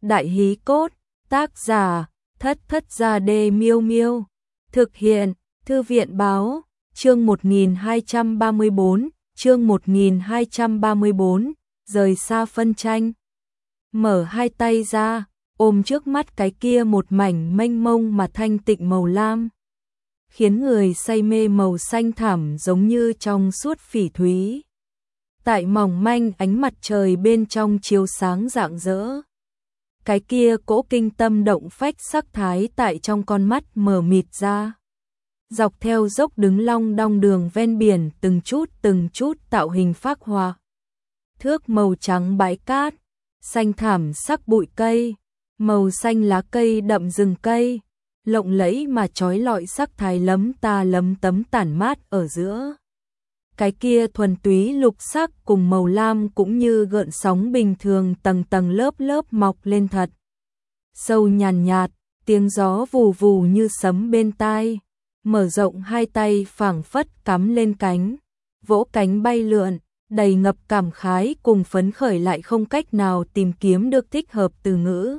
Đại hí cốt, tác giả, Thất Thất Gia Đê Miêu Miêu. Thực hiện, Thư viện báo, chương 1234, chương 1234, rời xa phân tranh. Mở hai tay ra, ôm trước mắt cái kia một mảnh mênh mông mà thanh tịnh màu lam, khiến người say mê màu xanh thẳm giống như trong suốt phỉ thúy. Tại mỏng manh ánh mặt trời bên trong chiếu sáng rạng rỡ. Cái kia cỗ kinh tâm động phách sắc thái tại trong con mắt mở mịt ra. Dọc theo dốc đứng long đong đường ven biển từng chút tạo hình phác họa. Thước màu trắng bãi cát, xanh thảm sắc bụi cây, màu xanh lá cây đậm rừng cây, lộng lẫy mà chói lọi sắc thái lấm ta lấm tấm tản mát ở giữa. Cái kia thuần túy lục sắc cùng màu lam cũng như gợn sóng bình thường tầng tầng lớp lớp mọc lên thật. Sâu nhàn nhạt, tiếng gió vù vù như sấm bên tai, mở rộng hai tay phảng phất cắm lên cánh, vỗ cánh bay lượn, đầy ngập cảm khái cùng phấn khởi lại không cách nào tìm kiếm được thích hợp từ ngữ.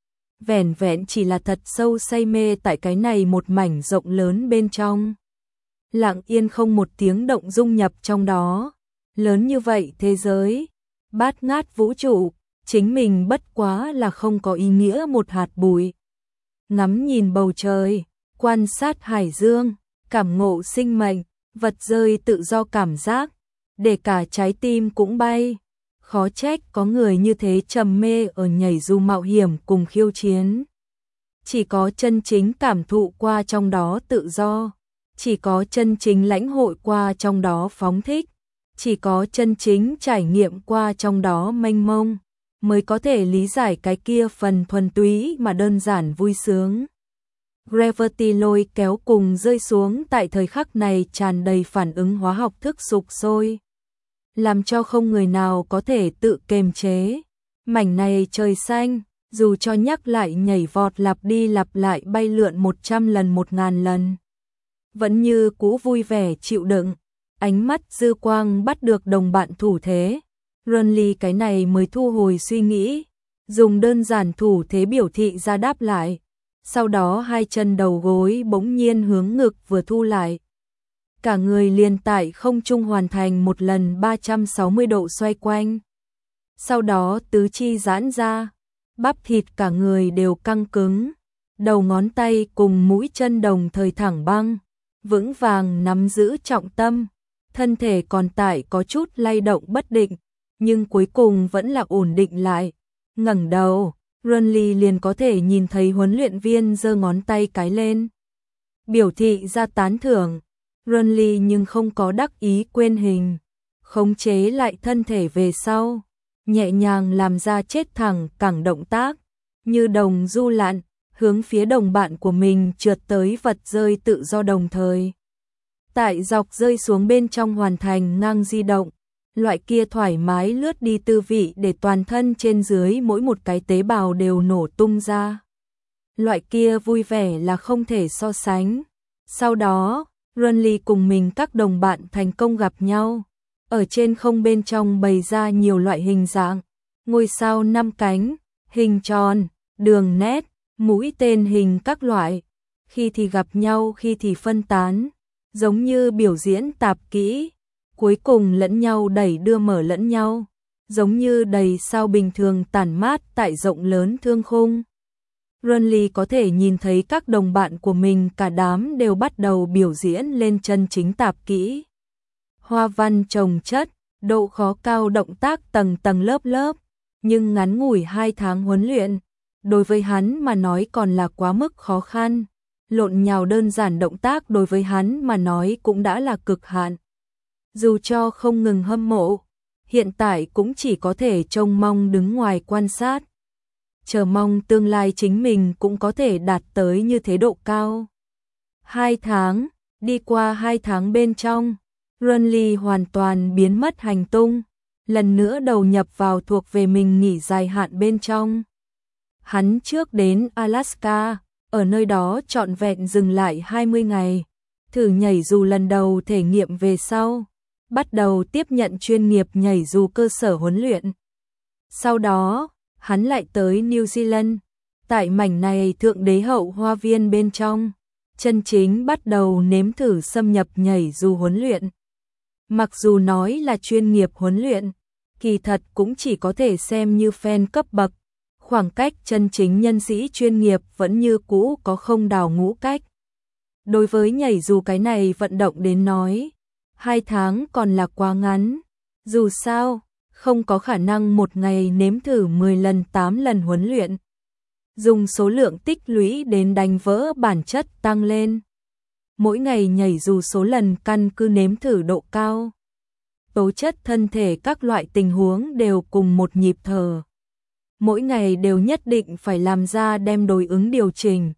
Vẻn vẹn chỉ là thật sâu say mê tại cái này một mảnh rộng lớn bên trong. Lặng yên không một tiếng động dung nhập trong đó. Lớn như vậy thế giới, bát ngát vũ trụ, chính mình bất quá là không có ý nghĩa một hạt bụi. Ngắm nhìn bầu trời, quan sát hải dương, cảm ngộ sinh mệnh, vật rơi tự do cảm giác, để cả trái tim cũng bay. Khó trách có người như thế trầm mê ở nhảy dù mạo hiểm cùng khiêu chiến. Chỉ có chân chính cảm thụ qua trong đó tự do, chỉ có chân chính lãnh hội qua trong đó phóng thích, chỉ có chân chính trải nghiệm qua trong đó mênh mông, mới có thể lý giải cái kia phần thuần túy mà đơn giản vui sướng. Gravity lôi kéo cùng rơi xuống tại thời khắc này tràn đầy phản ứng hóa học thức sục sôi, làm cho không người nào có thể tự kiềm chế. Mảnh này trời xanh, dù cho nhắc lại nhảy vọt lặp đi lặp lại bay lượn 100 lần 1000 lần, vẫn như cũ vui vẻ chịu đựng. Ánh mắt dư quang bắt được đồng bạn thủ thế, Runly cái này mới thu hồi suy nghĩ, dùng đơn giản thủ thế biểu thị ra đáp lại. Sau đó hai chân đầu gối bỗng nhiên hướng ngực vừa thu lại. Cả người liền tại không trung hoàn thành một lần 360 độ xoay quanh. Sau đó tứ chi giãn ra, bắp thịt cả người đều căng cứng, đầu ngón tay cùng mũi chân đồng thời thẳng băng, vững vàng nắm giữ trọng tâm, thân thể còn tại có chút lay động bất định, nhưng cuối cùng vẫn là ổn định lại. Ngẩng đầu, Runly liền có thể nhìn thấy huấn luyện viên giơ ngón tay cái lên, biểu thị ra tán thưởng. Runly nhưng không có đắc ý quên hình, khống chế lại thân thể về sau, nhẹ nhàng làm ra chết thẳng cẳng động tác, như đồng du lặn, hướng phía đồng bạn của mình trượt tới vật rơi tự do đồng thời. Tại dọc rơi xuống bên trong hoàn thành ngang di động, loại kia thoải mái lướt đi tư vị để toàn thân trên dưới mỗi một cái tế bào đều nổ tung ra. Loại kia vui vẻ là không thể so sánh. Sau đó, Runly cùng mình các đồng bạn thành công gặp nhau. Ở trên không bên trong bày ra nhiều loại hình dạng, ngôi sao 5 cánh, hình tròn, đường nét, mũi tên hình các loại. Khi thì gặp nhau, khi thì phân tán, giống như biểu diễn tạp kỹ. Cuối cùng lẫn nhau đẩy đưa mở lẫn nhau, giống như đầy sao bình thường tản mát tại rộng lớn thương khung. Runly có thể nhìn thấy các đồng bạn của mình cả đám đều bắt đầu biểu diễn lên chân chính tạp kỹ. Hoa văn chồng chất, độ khó cao, động tác tầng tầng lớp lớp, nhưng ngắn ngủi 2 tháng huấn luyện, đối với hắn mà nói còn là quá mức khó khăn. Lộn nhào đơn giản động tác đối với hắn mà nói cũng đã là cực hạn. Dù cho không ngừng hâm mộ, hiện tại cũng chỉ có thể trông mong đứng ngoài quan sát, chờ mong tương lai chính mình cũng có thể đạt tới như thế độ cao. 2 tháng, đi qua 2 tháng bên trong, Runly hoàn toàn biến mất hành tung, lần nữa đầu nhập vào thuộc về mình nghỉ dài hạn bên trong. Hắn trước đến Alaska, ở nơi đó trọn vẹn dừng lại 20 ngày, thử nhảy dù lần đầu thể nghiệm về sau, bắt đầu tiếp nhận chuyên nghiệp nhảy dù cơ sở huấn luyện. Sau đó, hắn lại tới New Zealand. Tại mảnh này thượng đế hậu hoa viên bên trong, chân chính bắt đầu nếm thử xâm nhập nhảy dù huấn luyện. Mặc dù nói là chuyên nghiệp huấn luyện, kỳ thật cũng chỉ có thể xem như fan cấp bậc, khoảng cách chân chính nhân sĩ chuyên nghiệp vẫn như cũ có không đào ngũ cách. Đối với nhảy dù cái này vận động đến nói, 2 tháng còn là quá ngắn, dù sao, không có khả năng một ngày nếm thử 10 lần 8 lần huấn luyện. Dùng số lượng tích lũy đến đánh vỡ bản chất tăng lên. Mỗi ngày nhảy dù số lần căn cứ nếm thử độ cao, tố chất thân thể các loại tình huống đều cùng một nhịp thở. Mỗi ngày đều nhất định phải làm ra đem đối ứng điều chỉnh.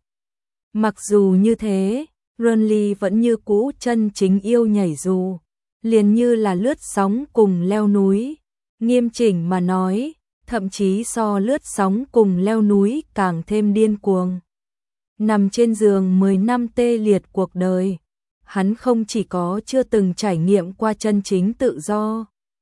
Mặc dù như thế, Renly vẫn như cũ chân chính yêu nhảy dù, liền như là lướt sóng cùng leo núi. Nghiêm chỉnh mà nói, thậm chí so lướt sóng cùng leo núi càng thêm điên cuồng. Nằm trên giường 10 năm tê liệt cuộc đời, hắn không chỉ có chưa từng trải nghiệm qua chân chính tự do,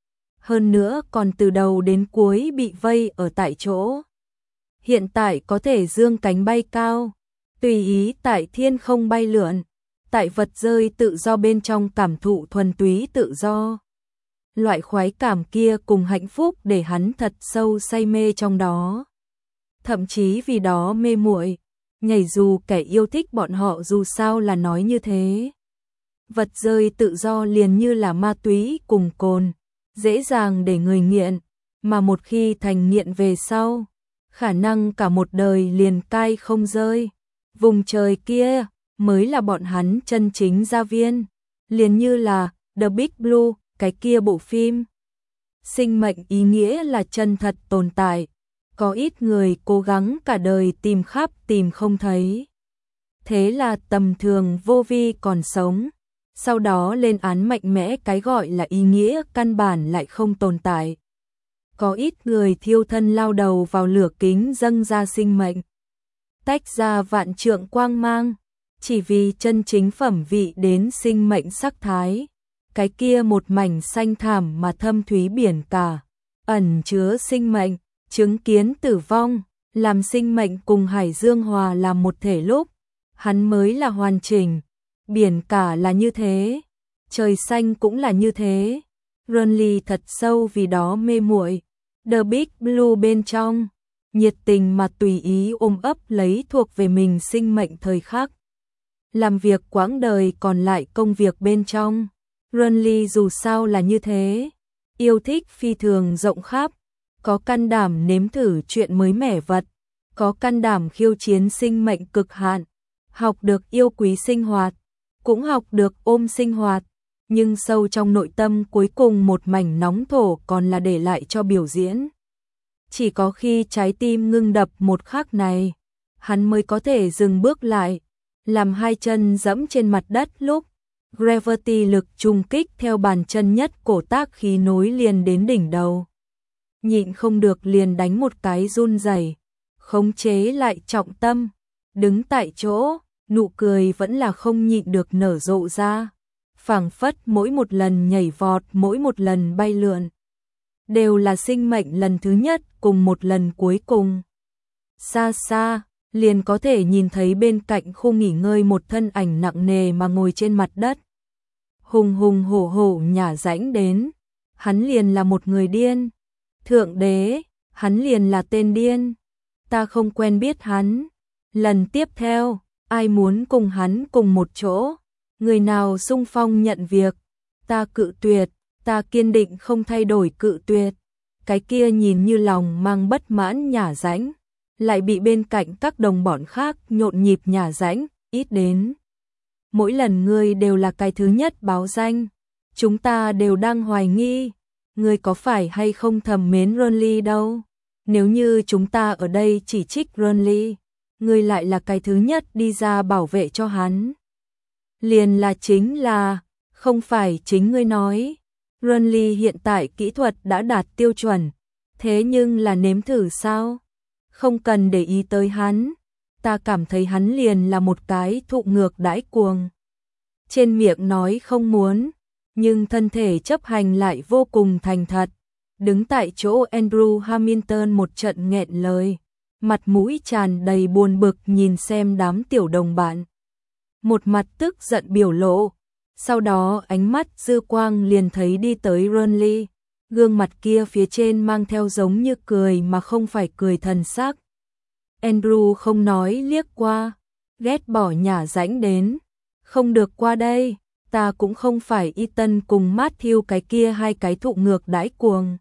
hơn nữa còn từ đầu đến cuối bị vây ở tại chỗ. Hiện tại có thể dương cánh bay cao, tùy ý tại thiên không bay lượn, tại vật rơi tự do bên trong cảm thụ thuần túy tự do. Loại khoái cảm kia cùng hạnh phúc để hắn thật sâu say mê trong đó. Thậm chí vì đó mê muội, nhảy dù kẻ yêu thích bọn họ dù sao là nói như thế. Vật rơi tự do liền như là ma túy cùng cồn, dễ dàng để người nghiện, mà một khi thành nghiện về sau, khả năng cả một đời liền cai không rơi. Vùng trời kia mới là bọn hắn chân chính gia viên, liền như là The Big Blue, cái kia bộ phim. Sinh mệnh ý nghĩa là chân thật tồn tại, có ít người cố gắng cả đời tìm khắp tìm không thấy. Thế là tầm thường vô vi còn sống, sau đó lên án mạnh mẽ cái gọi là ý nghĩa căn bản lại không tồn tại. Có ít người thiêu thân lao đầu vào lửa kính dâng ra sinh mệnh, tách ra vạn trượng quang mang, chỉ vì chân chính phẩm vị đến sinh mệnh sắc thái. Cái kia một mảnh xanh thẳm mà thâm thúy biển cả, ẩn chứa sinh mệnh, chứng kiến tử vong, làm sinh mệnh cùng hải dương hòa làm một thể lúc, hắn mới là hoàn chỉnh. Biển cả là như thế, trời xanh cũng là như thế. Renly thật sâu vì đó mê muội. The Big Blue bên trong, nhiệt tình mà tùy ý ôm ấp lấy thuộc về mình sinh mệnh thời khắc. Làm việc quãng đời còn lại công việc bên trong. Renly dù sao là như thế, yêu thích phi thường rộng khắp, có can đảm nếm thử chuyện mới mẻ vật, có can đảm khiêu chiến sinh mệnh cực hạn, học được yêu quý sinh hoạt, cũng học được ôm sinh hoạt, nhưng sâu trong nội tâm cuối cùng một mảnh nóng thổ còn là để lại cho biểu diễn. Chỉ có khi trái tim ngưng đập một khắc này, hắn mới có thể dừng bước lại, làm hai chân dẫm trên mặt đất lúc gravity lực trùng kích theo bàn chân nhất cổ tác khí nối liền đến đỉnh đầu. Nhịn không được liền đánh một cái run rẩy, khống chế lại trọng tâm, đứng tại chỗ, nụ cười vẫn là không nhịn được nở rộ ra. Phảng phất mỗi một lần nhảy vọt, mỗi một lần bay lượn, đều là sinh mệnh lần thứ nhất cùng một lần cuối cùng. Xa xa, liền có thể nhìn thấy bên cạnh khu nghỉ ngơi một thân ảnh nặng nề mà ngồi trên mặt đất. Hùng hùng hổ hổ nhả rãnh đến, hắn liền là một người điên. Thượng đế, hắn liền là tên điên. Ta không quen biết hắn. Lần tiếp theo, ai muốn cùng hắn cùng một chỗ? Người nào xung phong nhận việc? Ta cự tuyệt, ta kiên định không thay đổi cự tuyệt. Cái kia nhìn như lòng mang bất mãn nhả rãnh, lại bị bên cạnh các đồng bọn khác nhộn nhịp nhả rãnh, ít đến. Mỗi lần ngươi đều là cái thứ nhất báo danh, chúng ta đều đang hoài nghi, ngươi có phải hay không thầm mến Renly đâu. Nếu như chúng ta ở đây chỉ trích Renly, ngươi lại là cái thứ nhất đi ra bảo vệ cho hắn. Liền là chính là, không phải chính ngươi nói. Renly hiện tại kỹ thuật đã đạt tiêu chuẩn, thế nhưng là nếm thử sao? Không cần để ý tới hắn, ta cảm thấy hắn liền là một cái thụ ngược đãi cuồng. Trên miệng nói không muốn, nhưng thân thể chấp hành lại vô cùng thành thật. Đứng tại chỗ Andrew Hamilton một trận nghẹn lời, mặt mũi tràn đầy buồn bực nhìn xem đám tiểu đồng bạn. Một mặt tức giận biểu lộ, sau đó ánh mắt dư quang liền thấy đi tới Ronly, gương mặt kia phía trên mang theo giống như cười mà không phải cười thần sắc. Andrew không nói liếc qua, ghét bỏ nhả rãnh đến, không được qua đây, ta cũng không phải Ethan cùng Matthew cái kia hai cái thụ ngược đãi cuồng.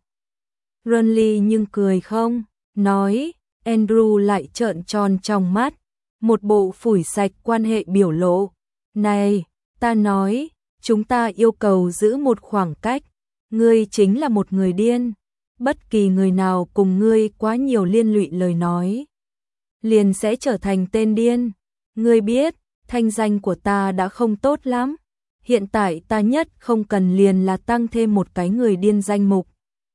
Ronly nhưng cười không, nói, Andrew lại trợn tròn trong mắt, một bộ phủi sạch quan hệ biểu lộ. Này, ta nói, chúng ta yêu cầu giữ một khoảng cách, ngươi chính là một người điên, bất kỳ người nào cùng ngươi quá nhiều liên lụy lời nói, liền sẽ trở thành tên điên. Ngươi biết, thanh danh của ta đã không tốt lắm, hiện tại ta nhất không cần liền là tăng thêm một cái người điên danh mục.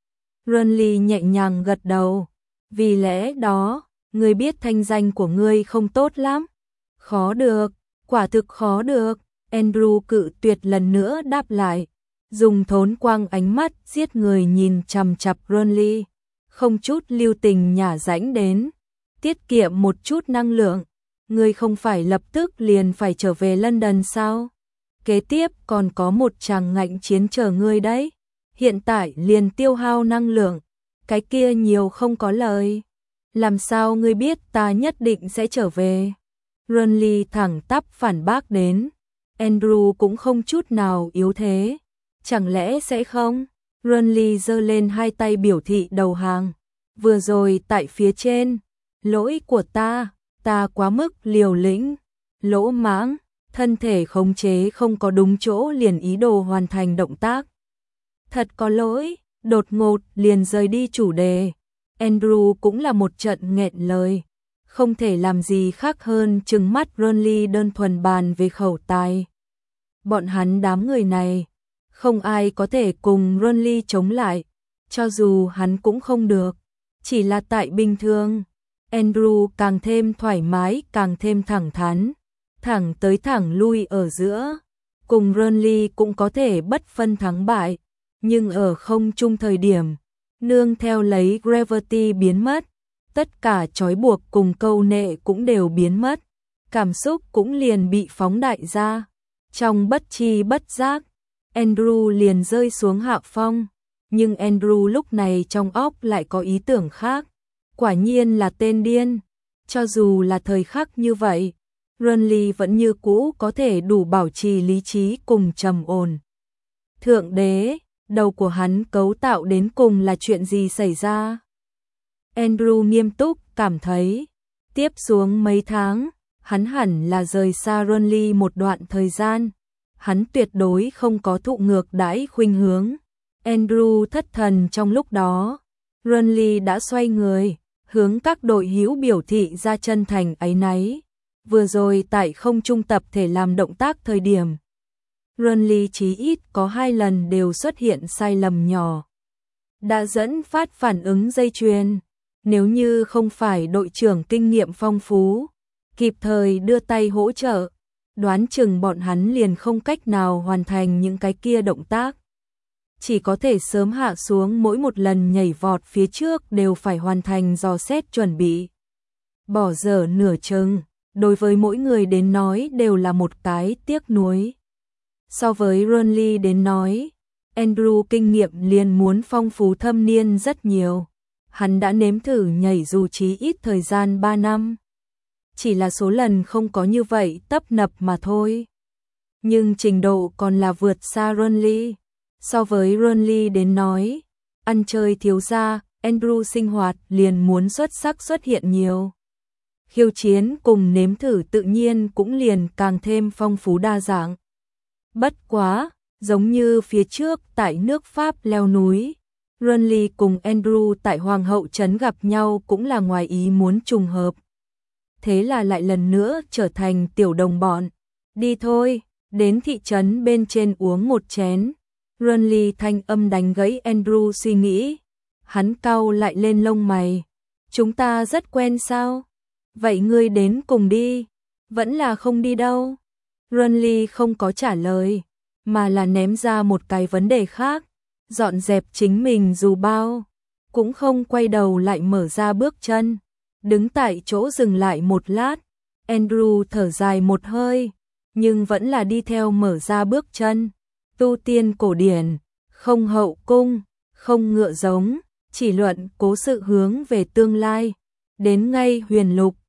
Ronly nhẹ nhàng gật đầu, vì lẽ đó, ngươi biết thanh danh của ngươi không tốt lắm. Khó được, quả thực khó được. Andrew cự tuyệt lần nữa đáp lại, dùng thốn quang ánh mắt giết người nhìn chằm chằm Ronly, không chút lưu tình nhả rãnh đến, tiết kiệm một chút năng lượng. Ngươi không phải lập tức liền phải trở về London sao? Kế tiếp còn có một tràng ngạnh chiến chờ ngươi đấy. Hiện tại liền tiêu hao năng lượng, cái kia nhiều không có lời. Làm sao ngươi biết ta nhất định sẽ trở về? Ronly thẳng tắp phản bác đến. Andrew cũng không chút nào yếu thế. Chẳng lẽ sẽ không? Ronly giơ lên hai tay biểu thị đầu hàng. Vừa rồi tại phía trên, lỗi của ta quá mức liều lĩnh, lỗ mãng, thân thể khống chế không có đúng chỗ liền ý đồ hoàn thành động tác. Thật có lỗi, đột ngột liền rời đi chủ đề. Andrew cũng là một trận nghẹn lời, không thể làm gì khác hơn trừng mắt Ronly đơn thuần bàn về khẩu tài. Bọn hắn đám người này, không ai có thể cùng Ronly chống lại, cho dù hắn cũng không được, chỉ là tại bình thường. Andrew càng thêm thoải mái, càng thêm thẳng thắn, thẳng tới thẳng lui ở giữa, cùng Ronly cũng có thể bất phân thắng bại, nhưng ở không chung thời điểm, nương theo lấy Gravity biến mất, tất cả trói buộc cùng câu nệ cũng đều biến mất, cảm xúc cũng liền bị phóng đại ra. Trong bất chi bất giác, Andrew liền rơi xuống hạ phong, nhưng Andrew lúc này trong óc lại có ý tưởng khác. Quả nhiên là tên điên, cho dù là thời khắc như vậy, Ronly vẫn như cũ có thể đủ bảo trì lý trí cùng trầm ổn. Thượng đế, đầu của hắn cấu tạo đến cùng là chuyện gì xảy ra? Andrew nghiêm túc cảm thấy, tiếp xuống mấy tháng, hắn hẳn là rời xa Ronly một đoạn thời gian, hắn tuyệt đối không có thụ ngược đãi khuynh hướng. Andrew thất thần trong lúc đó, Ronly đã xoay người, hướng các đội hữu biểu thị ra chân thành áy náy. Vừa rồi tại không trung tập thể làm động tác thời điểm, Ronly chí ít có 2 lần đều xuất hiện sai lầm nhỏ, đã dẫn phát phản ứng dây chuyền. Nếu như không phải đội trưởng kinh nghiệm phong phú, kịp thời đưa tay hỗ trợ, đoán chừng bọn hắn liền không cách nào hoàn thành những cái kia động tác. Chỉ có thể sớm hạ xuống, mỗi một lần nhảy vọt phía trước đều phải hoàn thành dò xét chuẩn bị. Bỏ dở nửa chừng, đối với mỗi người đến nói đều là một cái tiếc nuối. So với Ronly đến nói, Andrew kinh nghiệm liền muốn phong phú thâm niên rất nhiều. Hắn đã nếm thử nhảy dù chí ít thời gian 3 năm. Chỉ là số lần không có như vậy tấp nập mà thôi. Nhưng trình độ còn là vượt xa Ronly. So với Ronly đến nói, ăn chơi thiếu gia, Andrew sinh hoạt liền muốn xuất sắc xuất hiện nhiều. Khiêu chiến cùng nếm thử tự nhiên cũng liền càng thêm phong phú đa dạng. Bất quá, giống như phía trước tại nước Pháp leo núi, Ronly cùng Andrew tại Hoàng hậu trấn gặp nhau cũng là ngoài ý muốn trùng hợp. Thế là lại lần nữa trở thành tiểu đồng bọn. Đi thôi, đến thị trấn bên trên uống một chén. Ronly thanh âm đánh gãy Andrew suy nghĩ. Hắn cau lại lên lông mày. Chúng ta rất quen sao? Vậy ngươi đến cùng đi. Vẫn là không đi đâu. Ronly không có trả lời, mà là ném ra một cái vấn đề khác. dọn dẹp chính mình dù bao, cũng không quay đầu lại mở ra bước chân. Đứng tại chỗ dừng lại một lát, Andrew thở dài một hơi, nhưng vẫn là đi theo mở ra bước chân. Tu tiên cổ điển, không hậu cung, không ngựa giống, chỉ luận cố sự hướng về tương lai. Đến ngay huyền lục,